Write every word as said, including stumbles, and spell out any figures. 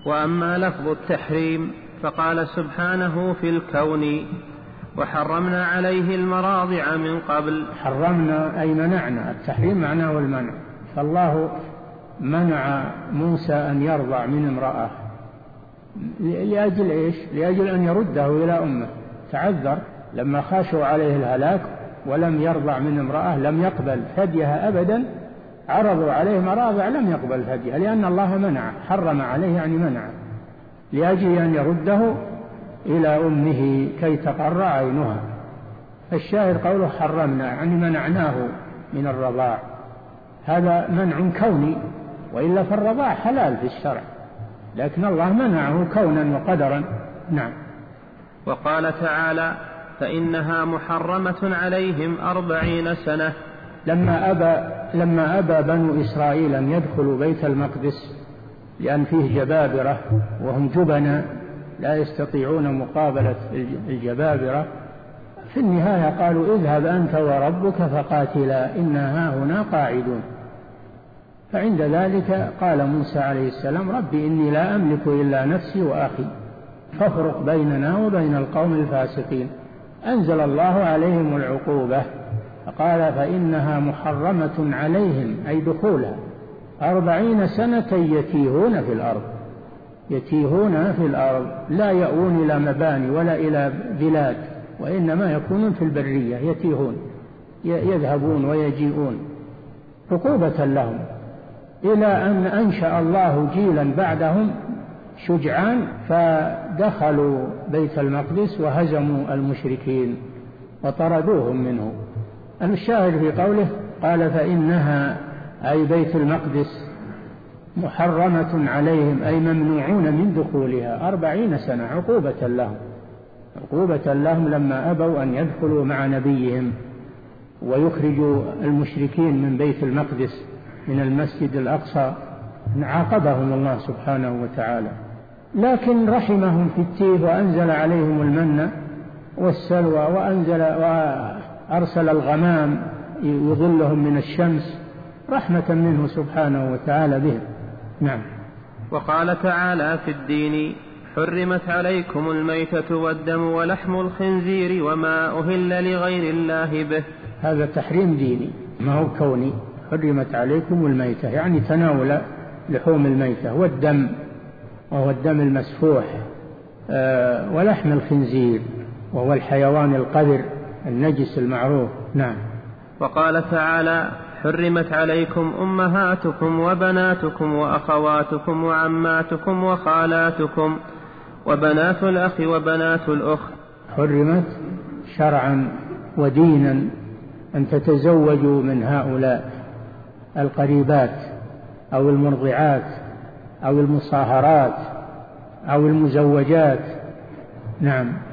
وأما لفظ التحريم فقال سبحانه في الكون وحرمنا عليه المراضع من قبل. حرمنا أي منعنا، التحريم معناه المنع، فالله منع موسى أن يرضع من امرأة لأجل إيش؟ لأجل أن يرده إلى أمه، تعذر لما خاشوا عليه الهلاك ولم يرضع من امرأة لم يقبل فديها أبدا، عرضوا عليه مراضع لم يقبل فديها لأن الله منع، حرم عليه يعني منع، لأجل أن يرده إلى أمه كي تقر عينها. الشاهد قوله حرمنا يعني منعناه من الرضاع، هذا منع كوني، وإلا فالرضاع حلال في الشرع، لكن الله منعه كونا وقدرا. نعم. وقال تعالى فإنها محرمة عليهم أربعين سنة. لما أبى, لما أبى بنو إسرائيل أن يدخلوا بيت المقدس لأن فيه جبابرة وهم جبنا لا يستطيعون مقابلة الجبابرة، في النهاية قالوا اذهب أنت وربك فقاتلا إنا هاهنا قاعدون. فعند ذلك قال موسى عليه السلام ربي إني لا أملك إلا نفسي وأخي فافرق بيننا وبين القوم الفاسقين. أنزل الله عليهم العقوبة فقال فإنها محرمة عليهم أي دخولها أربعين سنة يتيهون في الأرض، يتيهون في الأرض لا يأوون إلى مباني ولا إلى بلاد، وإنما يكونون في البرية يتيهون يذهبون ويجيئون عقوبة لهم، إلى أن أنشأ الله جيلا بعدهم شجعان فدخلوا بيت المقدس وهزموا المشركين وطردوهم منه. الشاهد في قوله قال فإنها أي بيت المقدس محرمة عليهم أي ممنوعون من دخولها أربعين سنة عقوبة لهم، عقوبة لهم لما أبوا أن يدخلوا مع نبيهم ويخرجوا المشركين من بيت المقدس من المسجد الأقصى، عاقبهم الله سبحانه وتعالى، لكن رحمهم في التيه وأنزل عليهم المن والسلوى وأنزل وأرسل الغمام يظلهم من الشمس رحمة منه سبحانه وتعالى بهم. نعم. وقال تعالى في الدين حرمت عليكم الميتة والدم ولحم الخنزير وما أهل لغير الله به. هذا تحريم ديني ما هو كوني. حرمت عليكم الميتة يعني تناول لحوم الميتة، والدم وهو الدم المسفوح، أه ولحم الخنزير وهو الحيوان القذر النجس المعروف. نعم. وقال تعالى حرمت عليكم أمهاتكم وبناتكم وأخواتكم وعماتكم وخالاتكم وبنات الأخ وبنات الأخت. حرمت شرعا ودينا أن تتزوجوا من هؤلاء القريبات أو المرضعات أو المصاهرات أو المزوجات. نعم.